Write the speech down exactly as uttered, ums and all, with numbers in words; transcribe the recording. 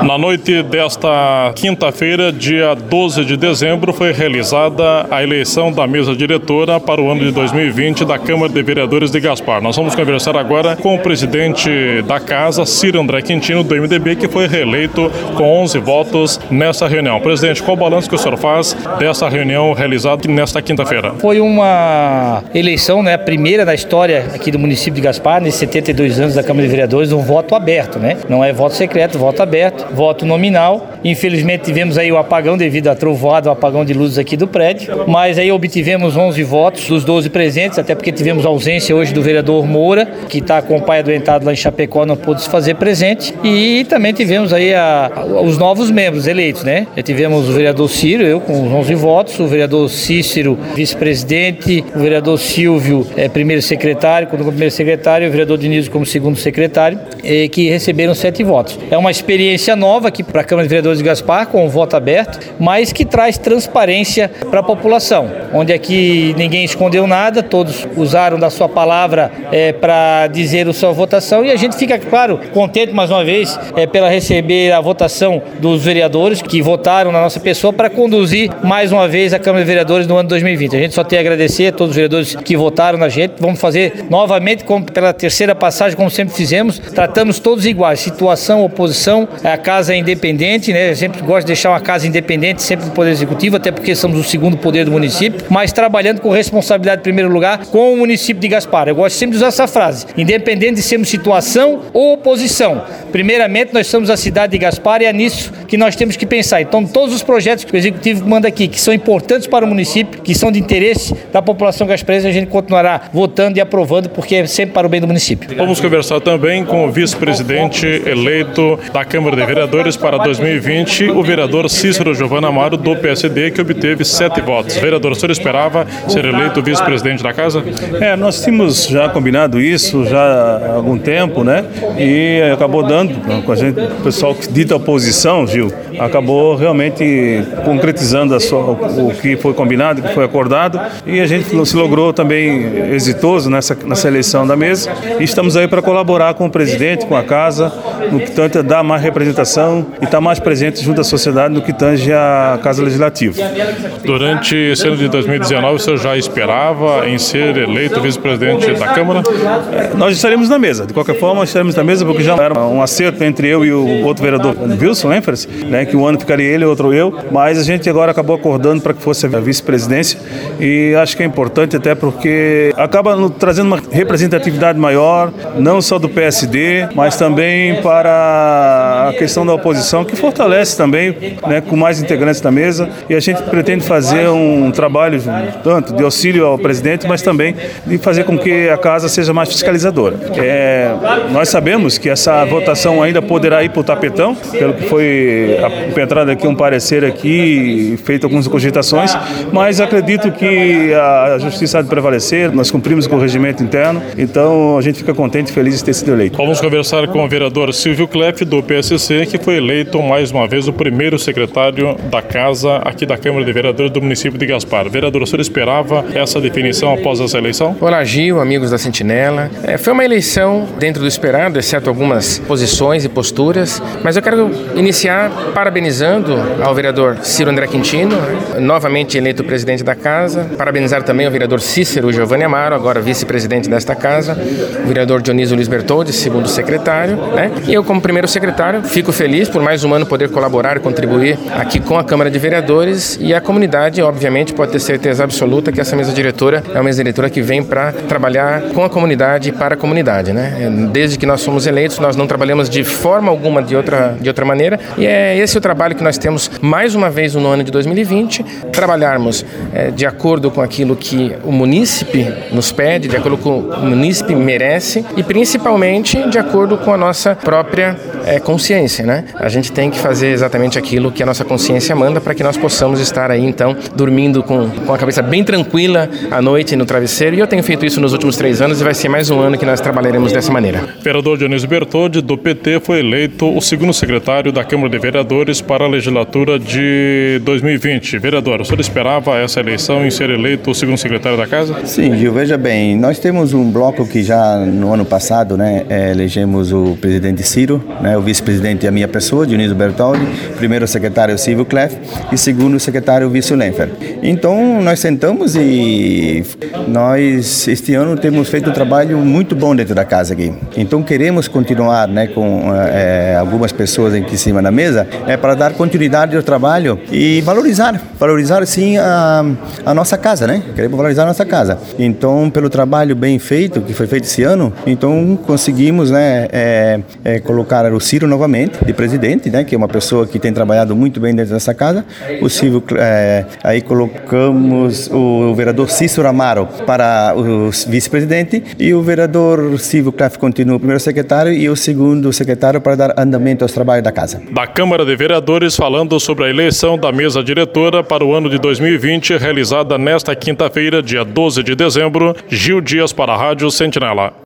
Na noite desta quinta-feira, dia doze de dezembro, foi realizada a eleição da mesa diretora para o ano de dois mil e vinte da Câmara de Vereadores de Gaspar. Nós vamos conversar agora com o presidente da casa, Ciro André Quintino, do M D B, que foi reeleito com onze votos nessa reunião. Presidente, qual o balanço que o senhor faz dessa reunião realizada nesta quinta-feira? Foi uma eleição, né, a primeira da história aqui do município de Gaspar, nesses setenta e dois anos da Câmara de Vereadores, um voto aberto, né? Não é voto secreto, voto aberto, voto nominal. Infelizmente tivemos aí o apagão devido à trovoada, o apagão de luzes aqui do prédio, mas aí obtivemos onze votos dos doze presentes, até porque tivemos ausência hoje do vereador Moura, que está com o pai adoentado lá em Chapecó, não pôde se fazer presente, e também tivemos aí a, os novos membros eleitos, né? Já tivemos o vereador Ciro, eu com os onze votos, o vereador Cícero, vice-presidente, o vereador Silvio, é, primeiro secretário, como primeiro secretário, e o vereador Diniz como segundo secretário, e que receberam sete votos. É uma experiência nova aqui para a Câmara de Vereadores de Gaspar, com o voto aberto, mas que traz transparência para a população, onde aqui ninguém escondeu nada, todos usaram da sua palavra é, para dizer a sua votação, e a gente fica, claro, contente mais uma vez é, pela receber a votação dos vereadores que votaram na nossa pessoa para conduzir mais uma vez a Câmara de Vereadores no ano dois mil e vinte. A gente só tem a agradecer a todos os vereadores que votaram na gente. Vamos fazer novamente, como pela terceira passagem, como sempre fizemos, tratamos todos iguais, situação, oposição, a casa é independente, né? Eu sempre gosto de deixar uma casa independente, sempre do Poder Executivo, até porque somos o segundo poder do município, mas trabalhando com responsabilidade em primeiro lugar com o município de Gaspar. Eu gosto sempre de usar essa frase, independente de sermos situação ou oposição. Primeiramente, nós somos a cidade de Gaspar e é nisso que nós temos que pensar. Então, todos os projetos que o Executivo manda aqui, que são importantes para o município, que são de interesse da população gasparense, a gente continuará votando e aprovando, porque é sempre para o bem do município. Vamos conversar também com o vice-presidente eleito da Câmara de Vereadores para dois mil e vinte, o vereador Cícero Giovanni Amaro, do P S D, que obteve sete votos. Vereador, o senhor esperava ser eleito vice-presidente da casa? É, nós tínhamos já combinado isso já há algum tempo, né? E acabou dando, com a gente, o pessoal que dita oposição, Gil, acabou realmente concretizando a sua, o que foi combinado, o que foi acordado, e a gente se logrou também exitoso nessa, nessa eleição da mesa, e estamos aí para colaborar com o presidente, com a casa, no que tanto dar mais representação e estar mais presente junto à sociedade no que tange a Casa Legislativa. Durante esse ano de dois mil e dezenove, o senhor já esperava em ser eleito vice-presidente da Câmara? É, nós estaremos na mesa, de qualquer forma estaremos na mesa, porque já era um acerto entre eu e o outro vereador, Wilson Enfers, né, que um ano ficaria ele e outro eu, mas a gente agora acabou acordando para que fosse a vice-presidência, e acho que é importante até porque acaba trazendo uma representatividade maior, não só do P S D, mas também para a questão da oposição, que fortalece também, né, com mais integrantes da mesa, e a gente pretende fazer um trabalho tanto de auxílio ao presidente, mas também de fazer com que a casa seja mais fiscalizadora. É, nós sabemos que essa votação ainda poderá ir para o tapetão, pelo que foi impetrado aqui um parecer aqui, feito algumas cogitações, mas acredito que a justiça há de prevalecer, nós cumprimos com o regimento interno, então a gente fica contente e feliz de ter sido eleito. Vamos conversar com o vereador Silvio Kleff, do P S C, que foi eleito mais uma vez o primeiro secretário da casa aqui da Câmara de Vereadores do município de Gaspar. Vereador, o senhor esperava essa definição após essa eleição? Olá, Gil, amigos da Sentinela. É, foi uma eleição dentro do esperado, exceto algumas posições e posturas, mas eu quero iniciar parabenizando ao vereador Ciro André Quintino, novamente eleito presidente da casa, parabenizar também ao vereador Cícero Giovanni Amaro, agora vice-presidente desta casa, o vereador Dionísio Luiz Bertoldi, segundo secretário, né? E eu, como primeiro secretário, fico feliz por mais um ano poder colaborar e contribuir aqui com a Câmara de Vereadores, e a comunidade, obviamente, pode ter certeza absoluta que essa mesa diretora é uma mesa diretora que vem para trabalhar com a comunidade e para a comunidade, né? Desde que nós fomos eleitos, nós não trabalhamos de forma alguma de outra, de outra maneira, e é esse o trabalho que nós temos mais uma vez no ano de dois mil e vinte, trabalharmos é, de acordo com aquilo que o munícipe nos pede, de acordo com o que o munícipe merece, e principalmente de acordo com a nossa própria é, consciência, né? A gente tem que fazer exatamente aquilo que a nossa consciência manda para que nós possamos estar aí, então, dormindo com, com a cabeça bem tranquila à noite no travesseiro, e eu tenho feito isso nos últimos três anos e vai ser mais um ano que nós trabalharemos dessa maneira. Vereador Dionísio Bertoldi, do P T foi eleito o segundo secretário da Câmara de Vereadores para a legislatura de dois mil e vinte. Vereador, o senhor esperava essa eleição em ser eleito o segundo secretário da Casa? Sim, Gil, veja bem, nós temos um bloco que já no ano passado, né, elegemos o presidente Ciro, né, o vice-presidente e a minha pessoa, Dionísio Bertoldi, primeiro secretário Silvio Cleff e segundo secretário Vício Lenfer. Então nós sentamos e nós este ano temos feito um trabalho muito bom dentro da casa aqui. Então queremos continuar, né, com é, algumas pessoas aqui em cima da mesa, é para dar continuidade ao trabalho e valorizar, valorizar sim a, a nossa casa, né? Queremos valorizar a nossa casa. Então, pelo trabalho bem feito, que foi feito esse ano, então conseguimos, né, é, é, colocar o Ciro novamente de presidente, né, que é uma pessoa que tem trabalhado muito bem dentro dessa casa. O Ciro, é, aí colocamos o vereador Cícero Amaro para o vice-presidente e o vereador Silvio Cleff continua o primeiro secretário e o segundo secretário para dar andamento aos trabalhos da casa. Da Câmara de Vereadores, falando sobre a eleição da mesa diretora para o ano de dois mil e vinte, realizada nesta quinta-feira, dia doze de dezembro, Gil Dias para a Rádio Sentinela.